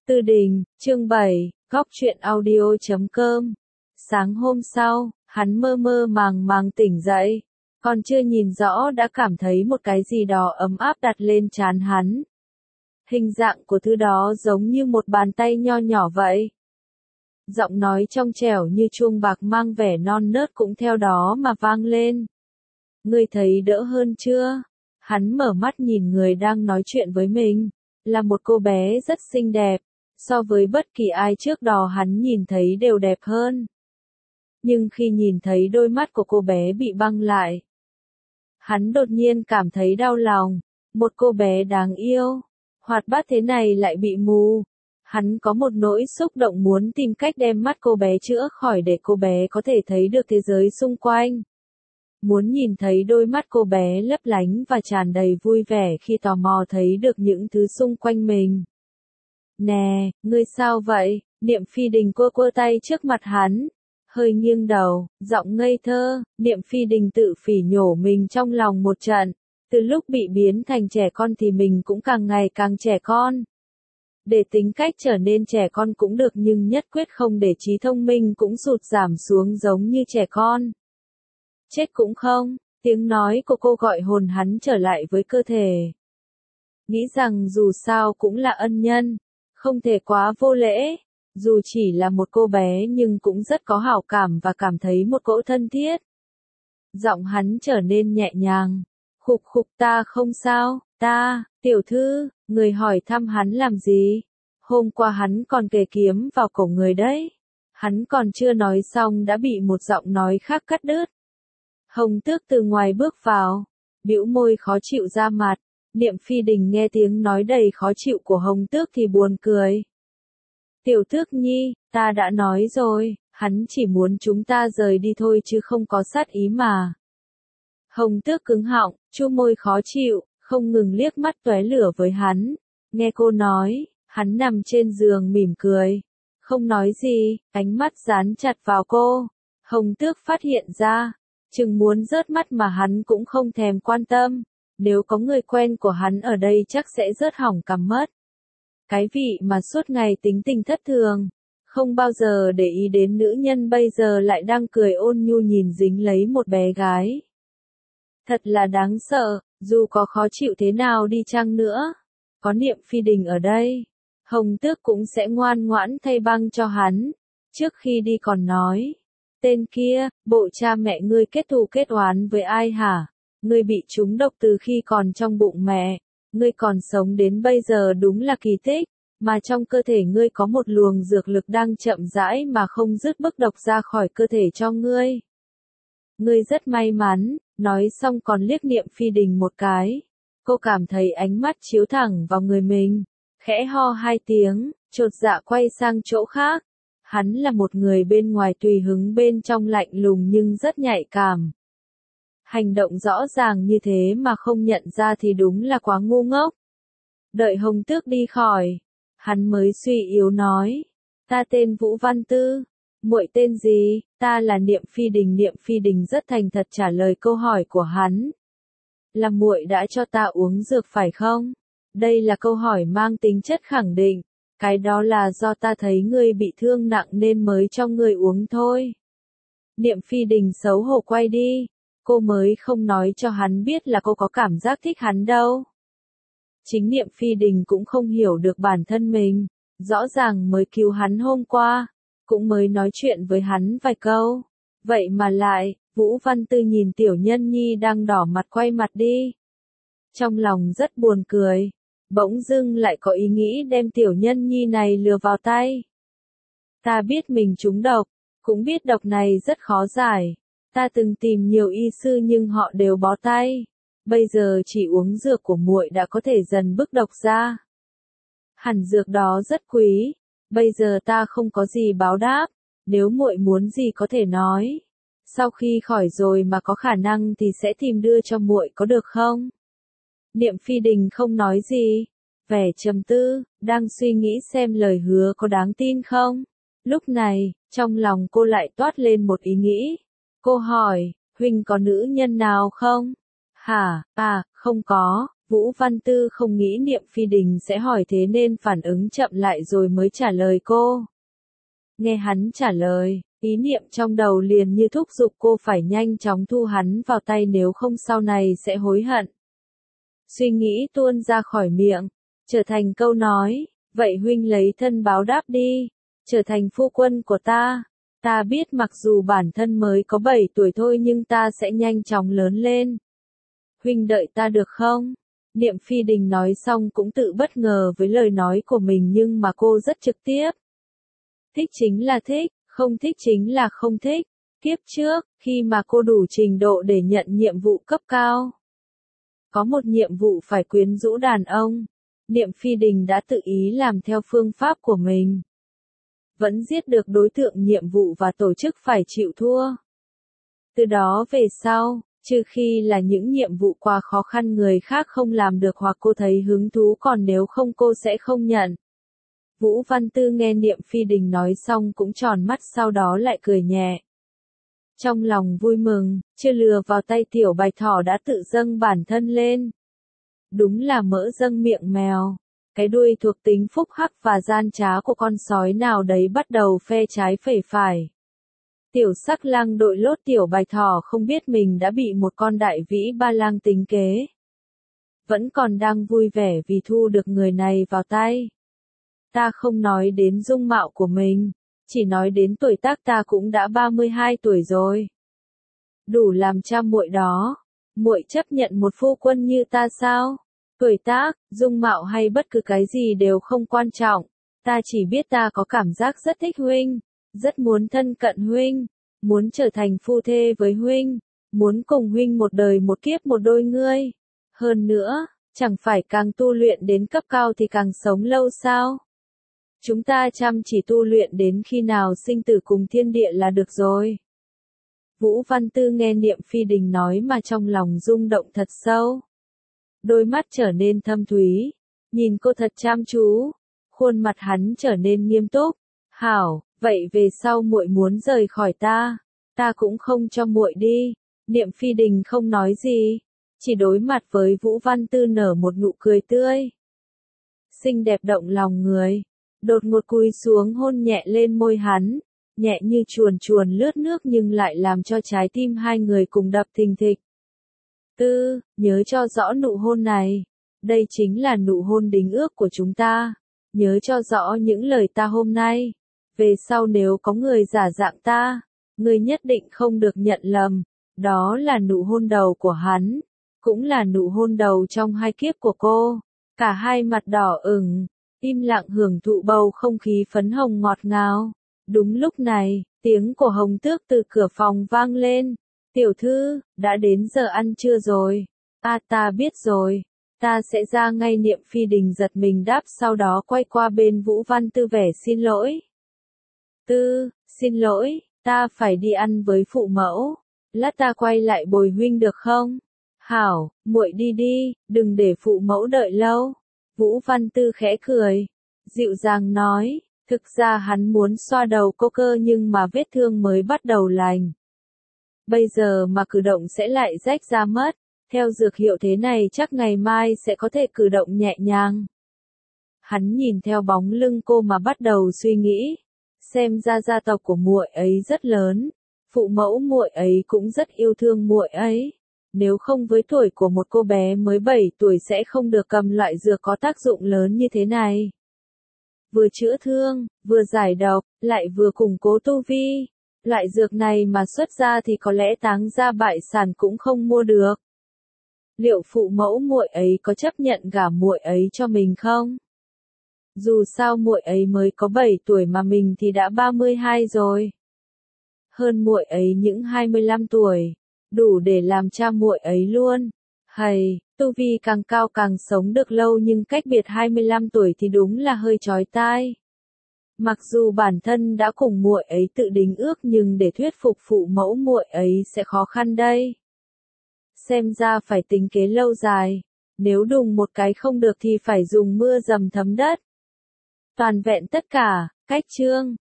Tư Đình, chương 7, Góc truyện audio.com. Sáng hôm sau, hắn mơ mơ màng màng tỉnh dậy, còn chưa nhìn rõ đã cảm thấy một cái gì đó ấm áp đặt lên trán hắn. Hình dạng của thứ đó giống như một bàn tay nho nhỏ vậy. Giọng nói trong trẻo như chuông bạc mang vẻ non nớt cũng theo đó mà vang lên. Ngươi thấy đỡ hơn chưa? Hắn mở mắt nhìn người đang nói chuyện với mình, là một cô bé rất xinh đẹp, so với bất kỳ ai trước đó hắn nhìn thấy đều đẹp hơn. Nhưng khi nhìn thấy đôi mắt của cô bé bị băng lại, hắn đột nhiên cảm thấy đau lòng, một cô bé đáng yêu, hoạt bát thế này lại bị mù. Hắn có một nỗi xúc động muốn tìm cách đem mắt cô bé chữa khỏi để cô bé có thể thấy được thế giới xung quanh. Muốn nhìn thấy đôi mắt cô bé lấp lánh và tràn đầy vui vẻ khi tò mò thấy được những thứ xung quanh mình. Nè, ngươi sao vậy? Niệm Phi Đình cua cua tay trước mặt hắn, hơi nghiêng đầu, giọng ngây thơ. Niệm Phi Đình tự phỉ nhổ mình trong lòng một trận, từ lúc bị biến thành trẻ con thì mình cũng càng ngày càng trẻ con. Để tính cách trở nên trẻ con cũng được nhưng nhất quyết không để trí thông minh cũng sụt giảm xuống giống như trẻ con. Chết cũng không, tiếng nói của cô gọi hồn hắn trở lại với cơ thể. Nghĩ rằng dù sao cũng là ân nhân, không thể quá vô lễ, dù chỉ là một cô bé nhưng cũng rất có hảo cảm và cảm thấy một cỗ thân thiết. Giọng hắn trở nên nhẹ nhàng, khục khục ta không sao, tiểu thư, người hỏi thăm hắn làm gì? Hôm qua hắn còn kề kiếm vào cổ người đấy. Hắn còn chưa nói xong đã bị một giọng nói khác cắt đứt. Hồng Tước từ ngoài bước vào, bĩu môi khó chịu ra mặt. Niệm Phi Đình nghe tiếng nói đầy khó chịu của Hồng Tước thì buồn cười. Tiểu Tước Nhi, ta đã nói rồi, hắn chỉ muốn chúng ta rời đi thôi chứ không có sát ý mà. Hồng Tước cứng họng, chu môi khó chịu, không ngừng liếc mắt tóe lửa với hắn. Nghe cô nói, hắn nằm trên giường mỉm cười, không nói gì, ánh mắt dán chặt vào cô. Hồng Tước phát hiện ra, chừng muốn rớt mắt mà hắn cũng không thèm quan tâm. Nếu có người quen của hắn ở đây chắc sẽ rớt hỏng cằm mất. Cái vị mà suốt ngày tính tình thất thường, không bao giờ để ý đến nữ nhân bây giờ lại đang cười ôn nhu nhìn dính lấy một bé gái. Thật là đáng sợ, dù có khó chịu thế nào đi chăng nữa, có Niệm Phi Đình ở đây, Hồng Tước cũng sẽ ngoan ngoãn thay băng cho hắn. Trước khi đi còn nói, tên kia, bộ cha mẹ ngươi kết thù kết oán với ai hả? Ngươi bị trúng độc từ khi còn trong bụng mẹ, ngươi còn sống đến bây giờ đúng là kỳ tích, mà trong cơ thể ngươi có một luồng dược lực đang chậm rãi mà không dứt bức độc ra khỏi cơ thể cho ngươi. Ngươi rất may mắn, nói xong còn liếc Niệm Phi Đình một cái. Cô cảm thấy ánh mắt chiếu thẳng vào người mình, khẽ ho hai tiếng, chột dạ quay sang chỗ khác. Hắn là một người bên ngoài tùy hứng bên trong lạnh lùng nhưng rất nhạy cảm. Hành động rõ ràng như thế mà không nhận ra thì đúng là quá ngu ngốc. Đợi Hồng Tước đi khỏi, hắn mới suy yếu nói, ta tên Vũ Văn Tư, muội tên gì? Ta là Niệm Phi Đình. Niệm Phi Đình rất thành thật trả lời câu hỏi của hắn. Là muội đã cho ta uống dược phải không? Đây là câu hỏi mang tính chất khẳng định, cái đó là do ta thấy ngươi bị thương nặng nên mới cho ngươi uống thôi. Niệm Phi Đình xấu hổ quay đi. Cô mới không nói cho hắn biết là cô có cảm giác thích hắn đâu. Chính Niệm Phi Đình cũng không hiểu được bản thân mình, rõ ràng mới cứu hắn hôm qua, cũng mới nói chuyện với hắn vài câu. Vậy mà lại, Vũ Văn Tư nhìn tiểu nhân nhi đang đỏ mặt quay mặt đi. Trong lòng rất buồn cười, bỗng dưng lại có ý nghĩ đem tiểu nhân nhi này lừa vào tay. Ta biết mình trúng độc, cũng biết độc này rất khó giải. Ta từng tìm nhiều y sư nhưng họ đều bó tay. Bây giờ chỉ uống dược của muội đã có thể dần bức độc ra. Hẳn dược đó rất quý. Bây giờ ta không có gì báo đáp. Nếu muội muốn gì có thể nói. Sau khi khỏi rồi mà có khả năng thì sẽ tìm đưa cho muội có được không? Niệm Phi Đình không nói gì. Vẻ trầm tư, đang suy nghĩ xem lời hứa có đáng tin không. Lúc này, trong lòng cô lại toát lên một ý nghĩ. Cô hỏi, huynh có nữ nhân nào không? Hả, không có, Vũ Văn Tư không nghĩ Niệm Phi Đình sẽ hỏi thế nên phản ứng chậm lại rồi mới trả lời cô. Nghe hắn trả lời, ý niệm trong đầu liền như thúc giục cô phải nhanh chóng thu hắn vào tay nếu không sau này sẽ hối hận. Suy nghĩ tuôn ra khỏi miệng, trở thành câu nói, vậy huynh lấy thân báo đáp đi, trở thành phu quân của ta. Ta biết mặc dù bản thân mới có 7 tuổi thôi nhưng ta sẽ nhanh chóng lớn lên. Huynh đợi ta được không? Niệm Phi Đình nói xong cũng tự bất ngờ với lời nói của mình nhưng mà cô rất trực tiếp. Thích chính là thích, không thích chính là không thích. Kiếp trước, khi mà cô đủ trình độ để nhận nhiệm vụ cấp cao, có một nhiệm vụ phải quyến rũ đàn ông, Niệm Phi Đình đã tự ý làm theo phương pháp của mình. Vẫn giết được đối tượng nhiệm vụ và tổ chức phải chịu thua. Từ đó về sau, trừ khi là những nhiệm vụ quá khó khăn người khác không làm được hoặc cô thấy hứng thú còn nếu không cô sẽ không nhận. Vũ Văn Tư nghe Niệm Phi Đình nói xong cũng tròn mắt sau đó lại cười nhẹ. Trong lòng vui mừng, chưa lừa vào tay tiểu bạch thỏ đã tự dâng bản thân lên. Đúng là mỡ dâng miệng mèo. Cái đuôi thuộc tính phúc hắc và gian trá của con sói nào đấy bắt đầu phe trái phẩy phải. Tiểu sắc lang đội lốt tiểu bạch thỏ không biết mình đã bị một con đại vĩ ba lang tính kế. Vẫn còn đang vui vẻ vì thu được người này vào tay. Ta không nói đến dung mạo của mình, chỉ nói đến tuổi tác ta cũng đã 32 tuổi rồi. Đủ làm cha muội đó, muội chấp nhận một phu quân như ta sao? Tuổi tác, dung mạo hay bất cứ cái gì đều không quan trọng, ta chỉ biết ta có cảm giác rất thích huynh, rất muốn thân cận huynh, muốn trở thành phu thê với huynh, muốn cùng huynh một đời một kiếp một đôi ngươi. Hơn nữa, chẳng phải càng tu luyện đến cấp cao thì càng sống lâu sao? Chúng ta chăm chỉ tu luyện đến khi nào sinh tử cùng thiên địa là được rồi. Vũ Văn Tư nghe Niệm Phi Đình nói mà trong lòng rung động thật sâu. Đôi mắt trở nên thâm thúy, nhìn cô thật chăm chú, khuôn mặt hắn trở nên nghiêm túc. Hảo, vậy về sau muội muốn rời khỏi ta cũng không cho muội đi. Niệm Phi Đình không nói gì, chỉ đối mặt với Vũ Văn Tư nở một nụ cười tươi. Xinh đẹp động lòng người, đột ngột cúi xuống hôn nhẹ lên môi hắn, nhẹ như chuồn chuồn lướt nước nhưng lại làm cho trái tim hai người cùng đập thình thịch. Tư, nhớ cho rõ nụ hôn này. Đây chính là nụ hôn đính ước của chúng ta. Nhớ cho rõ những lời ta hôm nay. Về sau nếu có người giả dạng ta, người nhất định không được nhận lầm. Đó là nụ hôn đầu của hắn. Cũng là nụ hôn đầu trong hai kiếp của cô. Cả hai mặt đỏ ửng, im lặng hưởng thụ bầu không khí phấn hồng ngọt ngào. Đúng lúc này, tiếng của Hồng Tước từ cửa phòng vang lên. Tiểu thư, đã đến giờ ăn trưa rồi. Ta biết rồi. Ta sẽ ra ngay. Niệm Phi Đình giật mình đáp sau đó quay qua bên Vũ Văn Tư vẻ xin lỗi. Tư, xin lỗi, ta phải đi ăn với phụ mẫu. Lát ta quay lại bồi huynh được không? Hảo, muội đi đi, đừng để phụ mẫu đợi lâu. Vũ Văn Tư khẽ cười, dịu dàng nói, thực ra hắn muốn xoa đầu cô cơ nhưng mà vết thương mới bắt đầu lành. Bây giờ mà cử động sẽ lại rách ra mất, theo dược hiệu thế này chắc ngày mai sẽ có thể cử động nhẹ nhàng. Hắn nhìn theo bóng lưng cô mà bắt đầu suy nghĩ, xem ra gia tộc của muội ấy rất lớn, phụ mẫu muội ấy cũng rất yêu thương muội ấy. Nếu không với tuổi của một cô bé mới 7 tuổi sẽ không được cầm loại dược có tác dụng lớn như thế này. Vừa chữa thương, vừa giải độc, lại vừa củng cố tu vi. Loại dược này mà xuất ra thì có lẽ táng ra bại sản cũng không mua được. Liệu phụ mẫu muội ấy có chấp nhận gả muội ấy cho mình không? Dù sao muội ấy mới có 7 tuổi mà mình thì đã 32 rồi. Hơn muội ấy những 25 tuổi, đủ để làm cha muội ấy luôn. Hầy, tu vi càng cao càng sống được lâu nhưng cách biệt 25 tuổi thì đúng là hơi chói tai. Mặc dù bản thân đã cùng muội ấy tự đính ước nhưng để thuyết phục phụ mẫu muội ấy sẽ khó khăn đây. Xem ra phải tính kế lâu dài, nếu đùng một cái không được thì phải dùng mưa dầm thấm đất. Toàn vẹn tất cả, cách chương.